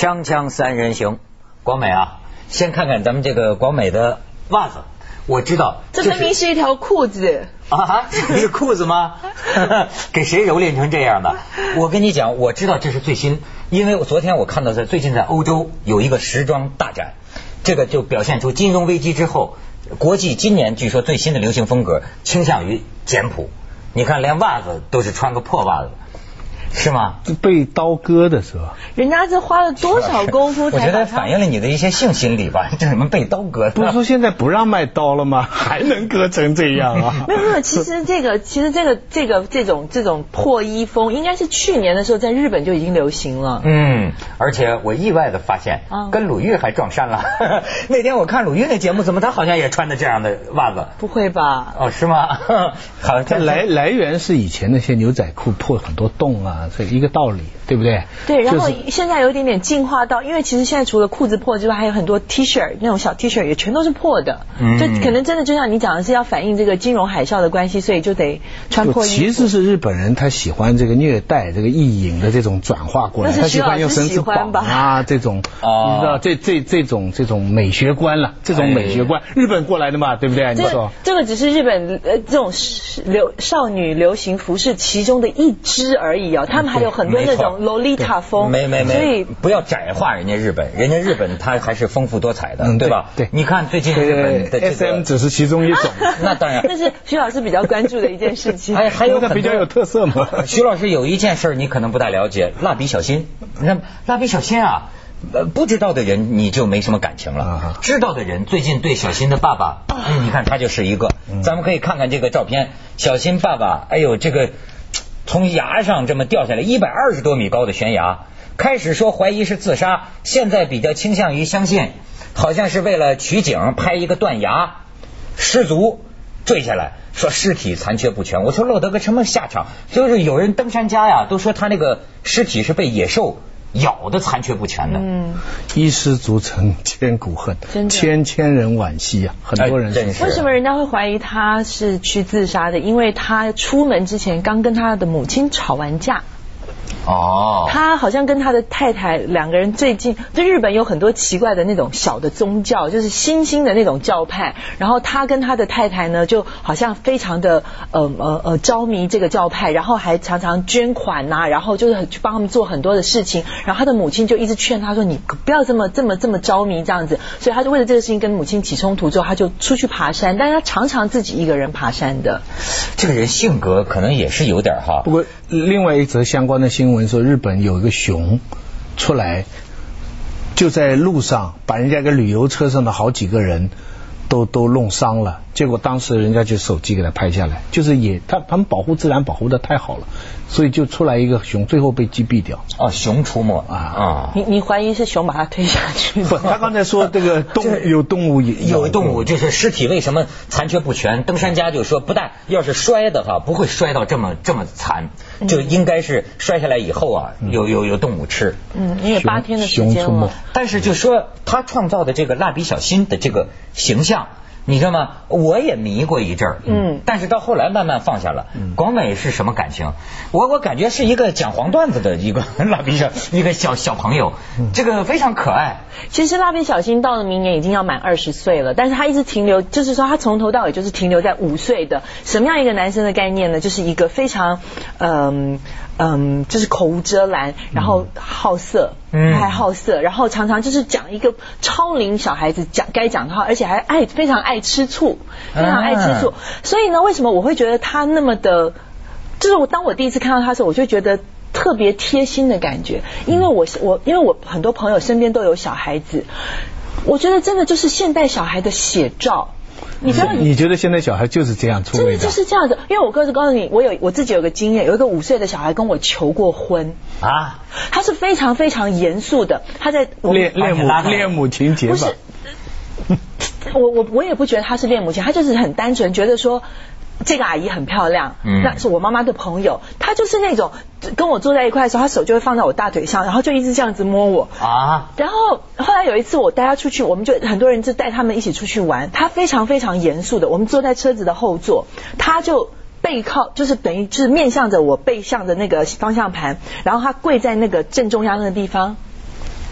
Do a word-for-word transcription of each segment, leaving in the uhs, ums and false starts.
锵锵三人行，广美啊，先看看咱们这个广美的袜子。我知道这分明是一条裤子啊，这是裤子吗？给谁蹂躏成这样的？我跟你讲，我知道这是最新，因为我昨天我看到在最近在欧洲有一个时装大展，这个就表现出金融危机之后，国际今年据说最新的流行风格倾向于简朴。你看，连袜子都是穿个破袜子。是吗？ 被刀割的是吧？ 人家这花了多少功夫才？ 我觉得反映了你的一些性心理吧。这什么被刀割？ 不是说现在不让卖刀了吗？还能割成这样啊？ 没有没有，其实这个其实这个这个这种这种破衣风，应该是去年的时候在日本就已经流行了。 嗯，而且我意外的发现，嗯、跟鲁豫还撞衫了。那天我看鲁豫那节目，怎么他好像也穿的这样的袜子？ 不会吧？ 哦，是吗？好， 这来来源是以前那些牛仔裤破很多洞啊。这一个道理，对不对？ 对，然后现在有一点点进化到，因为其实现在除了裤子破之外，还有很多 T 恤，那种小 T 恤也全都是破的。嗯，就可能真的就像你讲的是要反映这个金融海啸的关系，所以就得穿破衣服。 其实是日本人他喜欢这个虐待、这个意淫的这种转化过来，他喜欢用绳子绑啊这种，哦、你知道这这这种这种美学观了，这种美学观，哎、日本过来的嘛，对不对？你说这个只是日本呃这种流少女流行服饰其中的一支而已哦，他们还有很多那种洛丽塔风， 没没没，所以不要窄化人家日本，人家日本它还是丰富多彩的，嗯、对吧？ 对， 你看最近日本的、这个、 S M 只是其中一种， 那当然， 那是徐老师比较关注的一件事情。 还还有比较有特色嘛。 徐老师有一件事你可能不大了解，蜡笔小新。你看蜡笔小新啊，呃，不知道的人你就没什么感情了，啊、知道的人最近对小新的爸爸，嗯、你看他就是一个，嗯、咱们可以看看这个照片，小新爸爸，哎呦这个。从崖上这么掉下来一百二十多米高的悬崖，开始说怀疑是自杀，现在比较倾向于相信好像是为了取景拍一个断崖，失足坠下来，说尸体残缺不全。我说落得个什么下场？就是有人登山家呀都说他那个尸体是被野兽咬的残缺不全的。嗯， 一失足成千古恨，千千人惋惜啊，很多人、 哎、 为什么人家会怀疑他是去自杀的？因为他出门之前刚跟他的母亲吵完架。哦，他好像跟他的太太两个人最近，就日本有很多奇怪的那种小的宗教，就是新兴的那种教派。然后他跟他的太太呢，就好像非常的呃呃呃着迷这个教派，然后还常常捐款呐、啊，然后就是去帮他们做很多的事情。然后他的母亲就一直劝他说：“你不要这么这么这么着迷这样子。”所以他就为了这个事情跟母亲起冲突之后，他就出去爬山，但是他常常自己一个人爬山的。 这个人性格可能也是有点哈。 不过另外一则相关的新闻说，日本有一个熊出来，就在路上把人家一个旅游车上的好几个人都都弄伤了，结果当时人家就手机给他拍下来，就是也他他们保护自然保护的太好了，所以就出来一个熊，最后被击毙掉。 哦，熊出没啊啊！你你怀疑是熊把他推下去？ 不，他刚才说这个动物有动物有动物，就是尸体为什么残缺不全？登山家就说，不但要是摔的话，不会摔到这么这么惨，就应该是摔下来以后啊，嗯、有有有动物吃。 嗯，因为八天的时间了。 但是就说他创造的这个蜡笔小新的这个形象。你知道吗？我也迷过一阵儿，嗯，但是到后来慢慢放下了。嗯、广美是什么感情？我我感觉是一个讲黄段子的一个蜡笔小一个小小朋友，嗯、这个非常可爱。 其实蜡笔小新到了明年已经要满二十岁了，但是他一直停留，就是说他从头到尾就是停留在五岁的什么样一个男生的概念呢？就是一个非常嗯嗯，就是口无遮拦，然后好色，嗯，还好色，然后常常就是讲一个超龄小孩子讲该讲的话，而且还爱非常爱吃醋，非常爱吃醋。啊、所以呢，为什么我会觉得他那么的，就是我当我第一次看到他的时候，我就觉得特别贴心的感觉，因为我我因为我很多朋友身边都有小孩子，我觉得真的就是现代小孩的写照。你知道你， 你觉得现在小孩就是这样出位的？ 真的就是这样子，因为我哥是告诉你，我有我自己有个经验，有一个五岁的小孩跟我求过婚啊，他是非常非常严肃的，他在恋恋母恋母情节吧？ 不是，我我我也不觉得他是恋母情，他就是很单纯觉得说。这个阿姨很漂亮，嗯、那是我妈妈的朋友，她就是那种跟我坐在一块的时候，她手就会放在我大腿上，然后就一直这样子摸我啊。然后后来有一次我带她出去，我们就很多人就带他们一起出去玩，她非常非常严肃的，我们坐在车子的后座，她就背靠，就是等于就是面向着我背向着那个方向盘，然后她跪在那个正中央那个地方。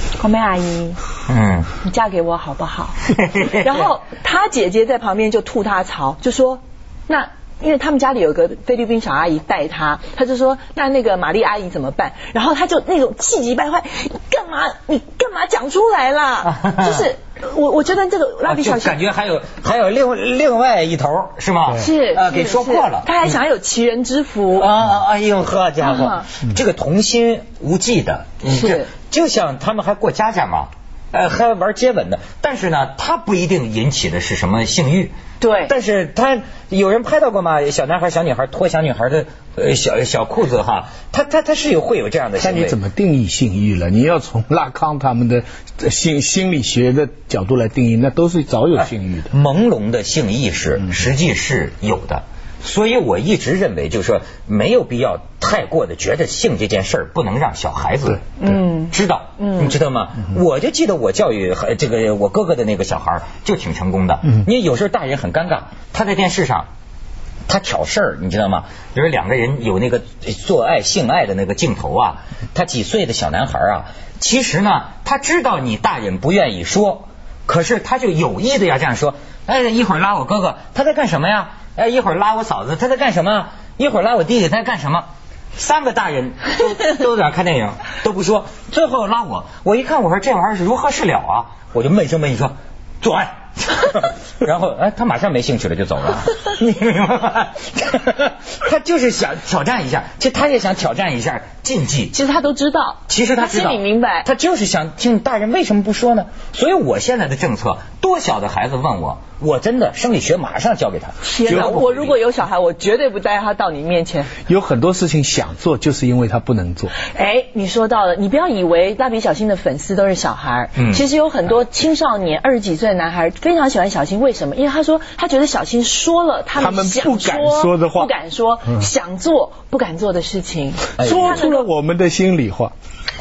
黄梅阿姨，嗯，你嫁给我好不好？然后他姐姐在旁边就吐他槽，就说那。因为他们家里有个菲律宾小阿姨带他，他就说那那个玛丽阿姨怎么办？然后他就那种气急败坏，你干嘛你干嘛讲出来啦？就是我我觉得这个蜡笔小新、 啊、感觉还有还有另另外一头是吗？ 是呃给说破了， 他还想要有奇人之福啊啊！哎呦呵家伙，嗯、这个童心无忌的， 是就像他们还过家家嘛。呃，还玩接吻的，但是呢，他不一定引起的是什么性欲， 对， 但是他有人拍到过吗？小男孩、小女孩脱小女孩的呃小小裤子哈，他他他是有会有这样的行为。 那你怎么定义性欲了？你要从拉康他们的心心理学的角度来定义，那都是早有性欲的。 哎、朦胧的性意识实际是有的。嗯，所以我一直认为，就是说没有必要太过的觉得性这件事儿不能让小孩子嗯知道，嗯，你知道吗？嗯、我就记得我教育这个我哥哥的那个小孩就挺成功的。嗯，因为有时候大人很尴尬，他在电视上他挑事儿，你知道吗？比如两个人有那个做爱性爱的那个镜头啊，他几岁的小男孩啊，其实呢他知道你大人不愿意说，可是他就有意的要这样说。哎，一会儿拉我哥哥，他在干什么呀？哎，一会儿拉我嫂子，他在干什么？一会儿拉我弟弟，他在干什么？三个大人都都在那看电影，都不说。最后拉我，我一看，我说这玩意儿是如何是了啊？我就闷声闷气说做爱。然后哎，他马上没兴趣了，就走了。你明白吗？他就是想挑战一下，其实他也想挑战一下禁忌。 其实他都知道， 其实他知道， 他心里明白， 他就是想听大人为什么不说呢？所以我现在的政策，多小的孩子问我，我真的生理学马上教给他。 天哪！我如果有小孩，我绝对不带他到你面前。 有很多事情想做，就是因为他不能做。 哎，你说到了，你不要以为蜡笔小新的粉丝都是小孩，嗯，其实有很多青少年二十几岁的男孩非常喜欢小新。为什么？因为他说他觉得小新说了他们想说不敢说的话， 不敢说，嗯、想做不敢做的事情， 说出了我们的心里话。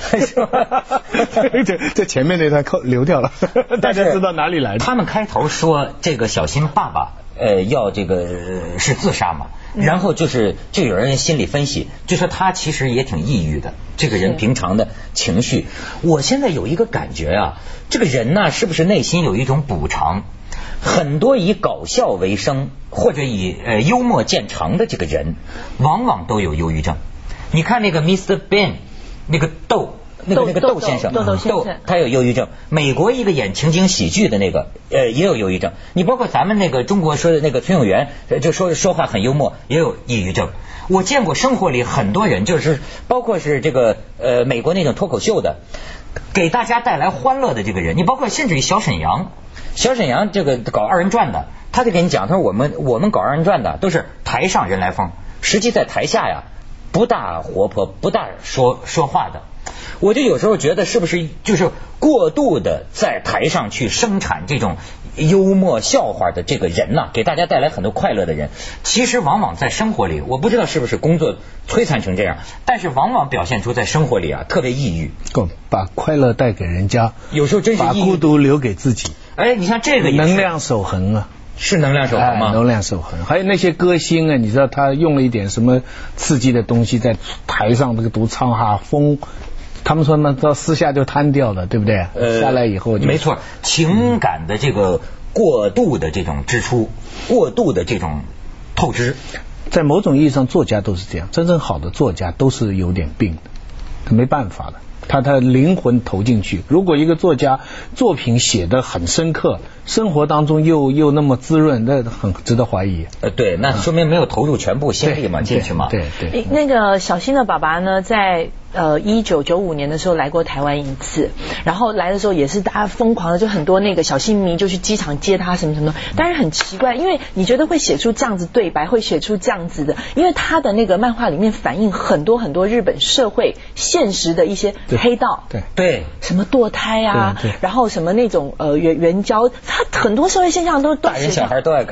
这这前面那段扣留掉了，大家知道哪里来的。 他们开头说这个小新爸爸呃要这个、呃、是自杀嘛，然后就是就有人心理分析，就说他其实也挺抑郁的，这个人平常的情绪。我现在有一个感觉啊，这个人呢是不是内心有一种补偿？很多以搞笑为生或者以呃幽默见长的这个人，往往都有忧郁症。你看那个 Mister Bean， 那个豆。那个那个窦先生， 窦窦先生， 他有忧郁症。美国一个演情景喜剧的那个，呃，也有忧郁症。你包括咱们那个中国说的那个崔永元，就说说话很幽默，也有抑郁症。我见过生活里很多人，就是包括是这个呃美国那种脱口秀的，给大家带来欢乐的这个人。你包括甚至于小沈阳，小沈阳这个搞二人转的，他就给你讲，他说我们我们搞二人转的都是台上人来疯，实际在台下呀不大活泼，不大说说话的。我就有时候觉得是不是就是过度的在台上去生产这种幽默笑话的这个人呐、啊，给大家带来很多快乐的人，其实往往在生活里，我不知道是不是工作摧残成这样，但是往往表现出在生活里啊特别抑郁， 把快乐带给人家， 有时候真是把孤独留给自己。 哎，你像这个也能量守恒啊。 是能量守恒吗、 哎？能量守恒。还有那些歌星啊，你知道他用了一点什么刺激的东西在台上这个独唱哈风，他们说呢，到私下就瘫掉了，对不对？呃，下来以后就没错，情感的这个过度的这种支出，嗯、过度的这种透支， 在某种意义上，作家都是这样。真正好的作家都是有点病的，他没办法的。他他灵魂投进去。如果一个作家作品写得很深刻，生活当中又又那么滋润，那很值得怀疑。 呃，对，那说明没有投入全部心力嘛，进去嘛。 对 对, 对。 那个小新的爸爸呢，在呃一九九五年的时候来过台湾一次，然后来的时候也是大家疯狂的，就很多那个小新迷就去机场接他什么什么的。但是很奇怪，因为你觉得会写出这样子对白，会写出这样子的，因为他的那个漫画里面反映很多很多日本社会现实的一些黑道， 对对， 什么堕胎啊， 对对， 然后什么那种呃援援交，他很多社会现象都都大人小孩都爱看。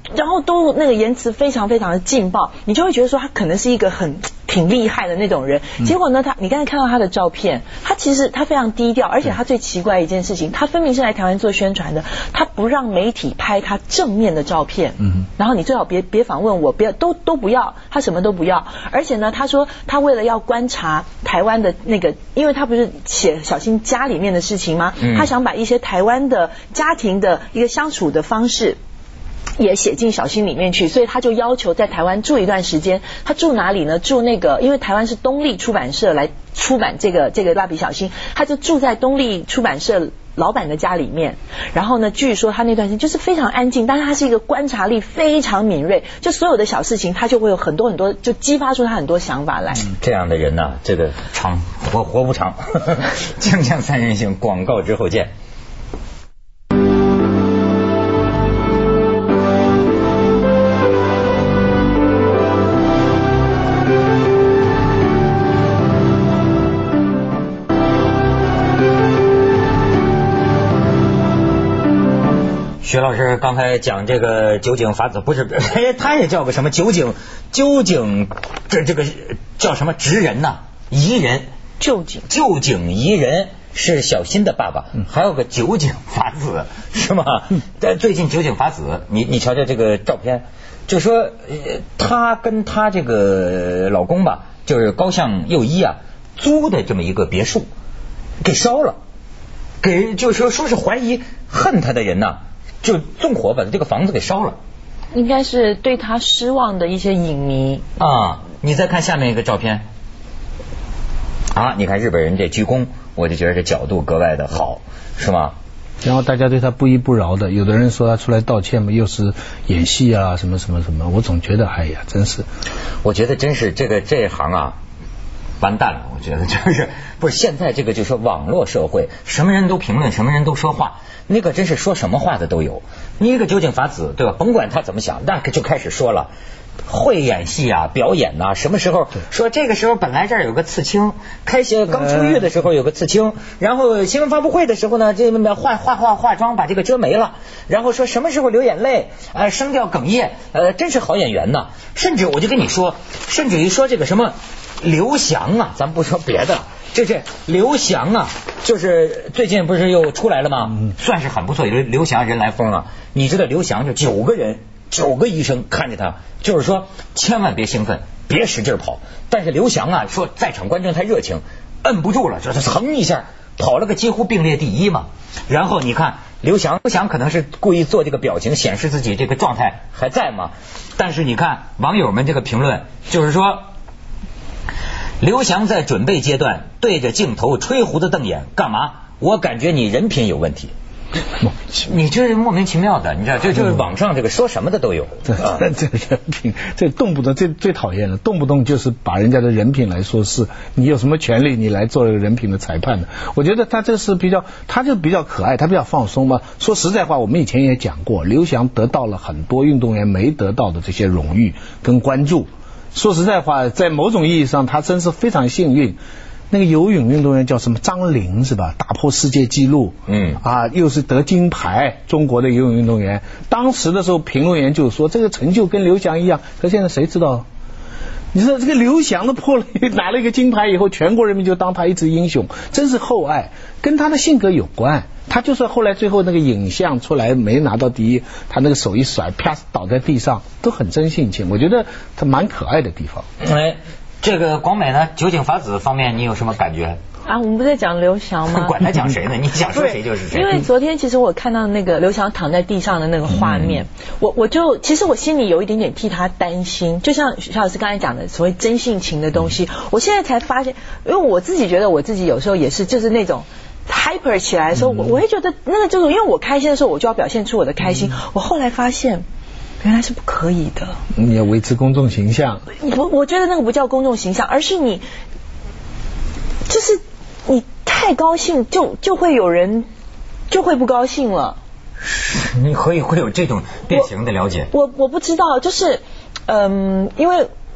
然后都那个言辞非常非常的劲爆，你就会觉得说他可能是一个很挺厉害的那种人。结果呢，他你刚才看到他的照片，他其实他非常低调，而且他最奇怪的一件事情，他分明是来台湾做宣传的，他不让媒体拍他正面的照片，嗯，然后你最好别别访问我，别都都不要，他什么都不要。而且呢，他说他为了要观察台湾的那个，因为他不是写小新家里面的事情吗？他想把一些台湾的家庭的一个相处的方式也写进小新里面去，所以他就要求在台湾住一段时间。他住哪里呢？住那个，因为台湾是东立出版社来出版这个这个蜡笔小新，他就住在东立出版社老板的家里面。然后呢，据说他那段时间就是非常安静，但是他是一个观察力非常敏锐，就所有的小事情他就会有很多很多，就激发出他很多想法来。 嗯、这样的人呢、啊，这个长活活不长。锵锵三人行，广告之后见。薛老师刚才讲这个酒井法子，不是，他也叫个什么酒井，酒井这这个叫什么职人呐、啊？宜人， 酒井， 酒井宜人是小新的爸爸，还有个酒井法子是吗？但最近酒井法子，你你瞧瞧这个照片，就说呃他跟他这个老公吧，就是高向佑一啊，租的这么一个别墅给烧了，给就是说说是怀疑恨他的人呐、啊。就纵火把这个房子给烧了， 应该是对他失望的一些影迷啊。你再看下面一个照片啊，你看日本人这鞠躬，我就觉得这角度格外的好，是吗？ 然后大家对他不依不饶的，有的人说他出来道歉嘛，又是演戏啊，什么什么什么，我总觉得哎呀，真是， 我觉得真是这个这行啊。完蛋了，我觉得就是不是现在这个就说网络社会，什么人都评论，什么人都说话，那个真是说什么话的都有。你一个酒井法子，对吧？甭管他怎么想，那就开始说了，会演戏啊，表演呐、啊，什么时候说这个时候本来这儿有个刺青，开学刚出狱的时候有个刺青，然后新闻发布会的时候呢，这化化化化妆把这个遮没了，然后说什么时候流眼泪，呃，声调哽咽，呃，真是好演员呐。甚至我就跟你说，甚至于说这个什么。刘翔啊，咱不说别的，这是刘翔啊，就是最近不是又出来了吗？嗯、算是很不错，刘刘翔人来疯啊！你知道刘翔就九个人，九个医生看着他，就是说千万别兴奋，别使劲跑。但是刘翔啊，说在场观众太热情，摁不住了，就他腾一下跑了个几乎并列第一嘛。然后你看刘翔，刘翔可能是故意做这个表情，显示自己这个状态还在嘛。但是你看网友们这个评论，就是说。刘翔在准备阶段对着镜头吹胡子瞪眼干嘛？我感觉你人品有问题。你这是莫名其妙的，你知道，这就是网上这个说什么的都有。 这这人品，这动不动这最讨厌了，动不动就是把人家的人品来说事。你有什么权利你来做这个人品的裁判呢？我觉得他这是比较，他就比较可爱，他比较放松嘛。说实在话，我们以前也讲过，刘翔得到了很多运动员没得到的这些荣誉跟关注。说实在话，在某种意义上，他真是非常幸运。那个游泳运动员叫什么张琳是吧？打破世界纪录，嗯啊，又是得金牌，中国的游泳运动员。当时的时候，评论员就说这个成就跟刘翔一样，可现在谁知道？你说这个刘翔都破了，拿了一个金牌以后，全国人民就当他一只英雄，真是厚爱，跟他的性格有关。他就算后来最后那个影像出来没拿到第一，他那个手一甩，啪倒在地上，都很真性情。我觉得他蛮可爱的地方。 哎，这个广美呢，酒井法子方面你有什么感觉？ 啊，我们不在讲刘翔吗？ 管他讲谁呢？你想说谁就是谁。 因为昨天其实我看到那个刘翔躺在地上的那个画面，嗯、我我就其实我心里有一点点替他担心。就像徐老师刚才讲的，所谓真性情的东西，嗯、我现在才发现，因为我自己觉得我自己有时候也是就是那种。hyper 起来的时候，我我会觉得那个就是因为我开心的时候，我就要表现出我的开心。嗯、我后来发现，原来是不可以的。 你要维持公众形象。 我我觉得那个不叫公众形象，而是你，就是你太高兴，就就会有人就会不高兴了。 你可以会有这种变形的了解。 我我, 我不知道，就是嗯，因为。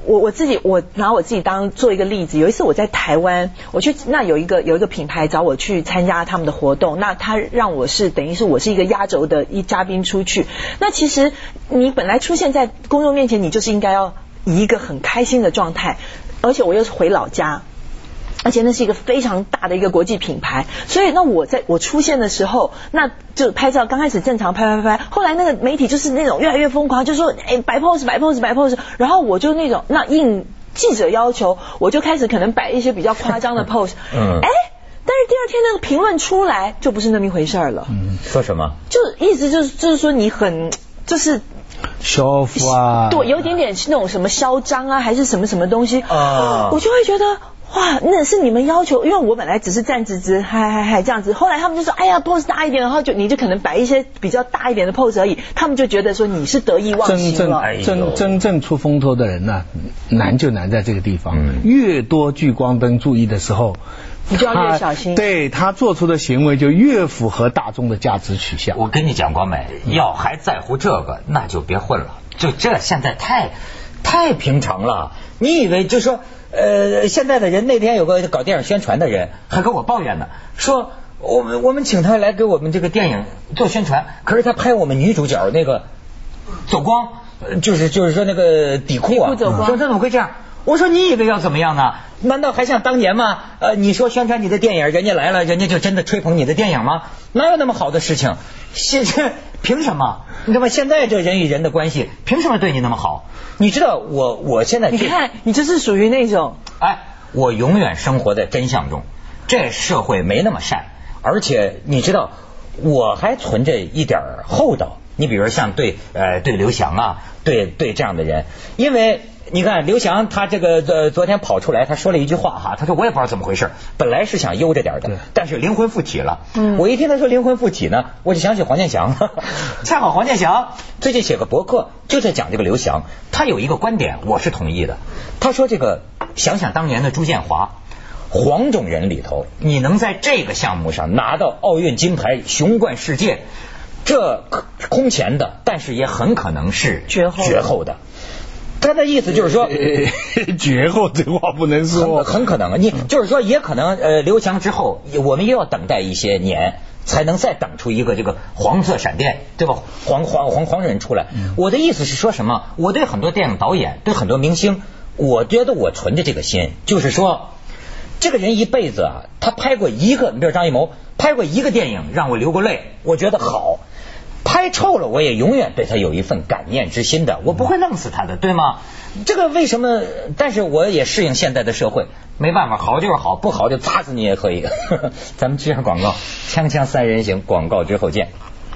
我我自己我拿我自己当做一个例子，有一次我在台湾，我去那有一个有一个品牌找我去参加他们的活动，那他让我是等于是我是一个压轴的一嘉宾出去。那其实你本来出现在公众面前，你就是应该要以一个很开心的状态，而且我又是回老家。而且那是一个非常大的一个国际品牌，所以那我在我出现的时候，那就拍照，刚开始正常拍拍拍，后来那个媒体就是那种越来越疯狂，就说哎摆 pose 摆 pose 摆 pose， 然后我就那种那应记者要求，我就开始可能摆一些比较夸张的 pose， 嗯，哎，但是第二天那个评论出来就不是那么一回事了，嗯， 说什么？ 就意思就是就是说你很就是。 show off 啊， 对，有点点是那种什么嚣张啊，还是什么什么东西啊，我就会觉得哇，那是你们要求，因为我本来只是站直直，嗨嗨嗨这样子，后来他们就说，哎呀 pose 大一点，然后就你就可能摆一些比较大一点的 pose 而已，他们就觉得说你是得意忘形了。 真正真真正出风头的人呢、啊，难就难在这个地方，嗯、越多聚光灯注意的时候。 你就要越小心， 对他做出的行为就越符合大众的价值取向。 我跟你讲，光美要还在乎这个，那就别混了。就这现在太太平常了。你以为就说呃，现在的人那天有个搞电影宣传的人还跟我抱怨呢，说我们我们请他来给我们这个电影做宣传，可是他拍我们女主角那个走光，就是就是说那个底裤啊， 底裤走光， 说他怎么会这样？我说你以为要怎么样呢？难道还像当年吗？呃，你说宣传你的电影，人家来了，人家就真的吹捧你的电影吗？哪有那么好的事情？现在凭什么？你知道吗？现在这人与人的关系，凭什么对你那么好？你知道我我现在你看，你就是属于那种， 哎，我永远生活在真相中，这社会没那么善，而且你知道，我还存着一点厚道。你比如像对呃对刘翔啊，对对这样的人，因为。你看刘翔他这个呃昨天跑出来他说了一句话哈，他说我也不知道怎么回事，本来是想悠着点的，但是灵魂附体了。嗯，我一听他说灵魂附体呢，我就想起黄健翔，恰好黄健翔最近写个博客就在讲这个刘翔，他有一个观点我是同意的，他说这个想想当年的朱建华，黄种人里头你能在这个项目上拿到奥运金牌雄冠世界，这空前的，但是也很可能是绝后绝后的。他的意思就是说， 绝后这话不能说， 很, 很可能，你就是说也可能，呃，刘翔之后，我们又要等待一些年，才能再等出一个这个黄色闪电，对吧？黄黄黄黄人出来。嗯、我的意思是说什么？我对很多电影导演，对很多明星，我觉得我存着这个心，就是说，这个人一辈子啊，他拍过一个，你比如张艺谋拍过一个电影让我流过泪，我觉得好。拍臭了，我也永远对他有一份感念之心的，我不会弄死他的，对吗？这个为什么？但是我也适应现在的社会，没办法，好就是好，不好就砸死你也可以。咱们接上广告，锵锵三人行，广告之后见。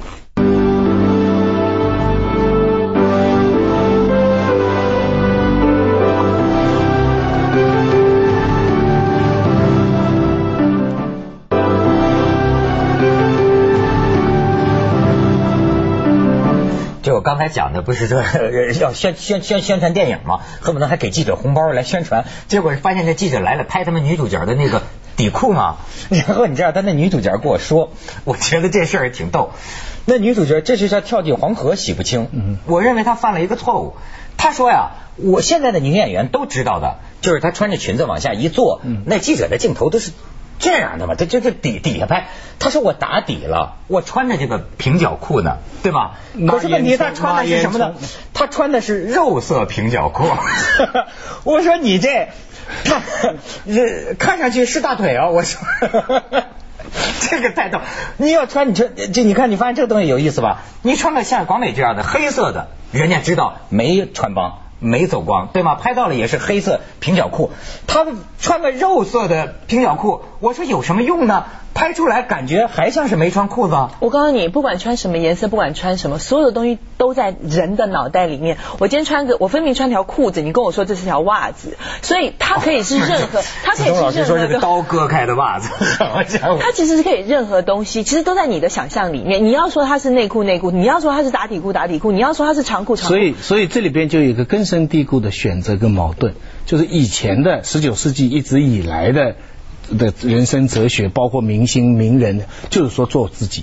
就我刚才讲的不是说要宣宣宣宣传电影吗？恨不得还给记者红包来宣传，结果发现这记者来了拍他们女主角的那个底裤嘛，然后你知道他那女主角跟我说，我觉得这事儿挺逗。那女主角这是叫跳进黄河洗不清，我认为她犯了一个错误。她说呀，我现在的女演员都知道的，就是她穿着裙子往下一坐，那记者的镜头都是这样的嘛，他就就底底下拍。他说我打底了，我穿着这个平角裤呢，对吧？可是问题他穿的是什么呢？他穿的是肉色平角裤。我说你这看这看上去是大腿啊！我说这个太逗。你要穿你穿这你看你发现这个东西有意思吧？你穿个像广美这样的黑色的，人家知道没穿帮。没走光，对吗？拍到了也是黑色平角裤，他穿个肉色的平角裤，我说有什么用呢？拍出来感觉还像是没穿裤子。 我告诉你，不管穿什么颜色，不管穿什么，所有的东西都在人的脑袋里面。我今天穿个，我分明穿条裤子，你跟我说这是条袜子，所以它可以是任何，它可以是任何。 老师说这个刀割开的袜子， 它其实是可以任何东西，其实都在你的想象里面。你要说它是内裤内裤，你要说它是打底裤打底裤，你要说它是长裤长裤。 所以，所以这里边就有一个根深蒂固的选择跟矛盾，就是以前的十九世纪一直以来的的人生哲学，包括明星名人，就是说做自己。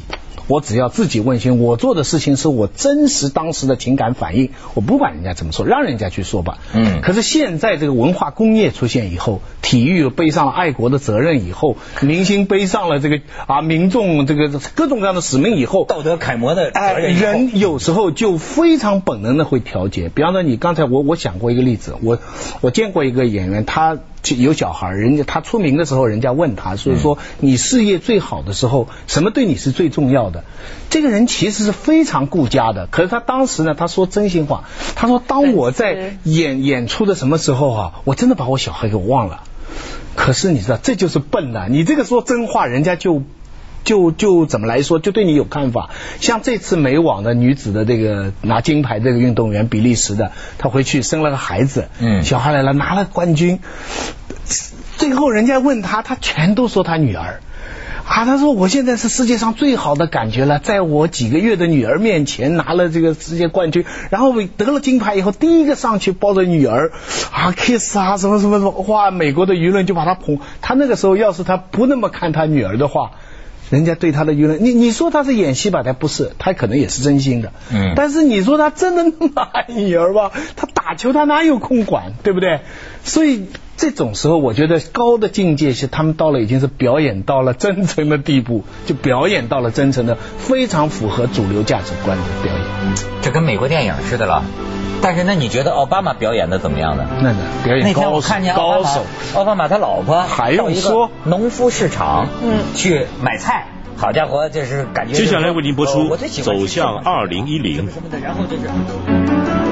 我只要自己问心，我做的事情是我真实当时的情感反应，我不管人家怎么说，让人家去说吧。嗯。可是现在这个文化工业出现以后，体育背上了爱国的责任以后，明星背上了这个啊民众这个各种各样的使命以后， 道德楷模的责任以后， 人有时候就非常本能的会调节。比方说你刚才我我讲过一个例子，我我见过一个演员，他有小孩，人家他出名的时候，人家问他，所以说你事业最好的时候，什么对你是最重要的？这个人其实是非常顾家的，可是他当时呢，他说真心话，他说当我在演演出的什么时候啊，我真的把我小孩给忘了。可是你知道，这就是笨呐！你这个说真话，人家就。就就怎么来说，就对你有看法。像这次美网的女子的这个拿金牌这个运动员，比利时的，她回去生了个孩子，嗯，小孩来了，拿了冠军。最后人家问她，她全都说她女儿。啊，她说我现在是世界上最好的感觉了，在我几个月的女儿面前拿了这个世界冠军，然后得了金牌以后，第一个上去抱着女儿啊 kiss 啊什么什么什么，哇，美国的舆论就把她捧。她那个时候要是她不那么看她女儿的话，人家对他的舆论，你你说他是演戏吧，他不是，他可能也是真心的。嗯。但是你说他真的那么爱女儿吧？他打球他哪有空管，对不对？所以这种时候，我觉得高的境界是他们到了已经是表演到了真诚的地步，就表演到了真诚的，非常符合主流价值观的表演。 这跟美国电影似的了。但是那你觉得奥巴马表演的怎么样呢？ 那个表演高手，那天我看见奥巴马，奥巴马他老婆还用说农夫市场，嗯，去买菜，好家伙，这是感觉。 接下来为您播出《走向二零一零》。 然后就是。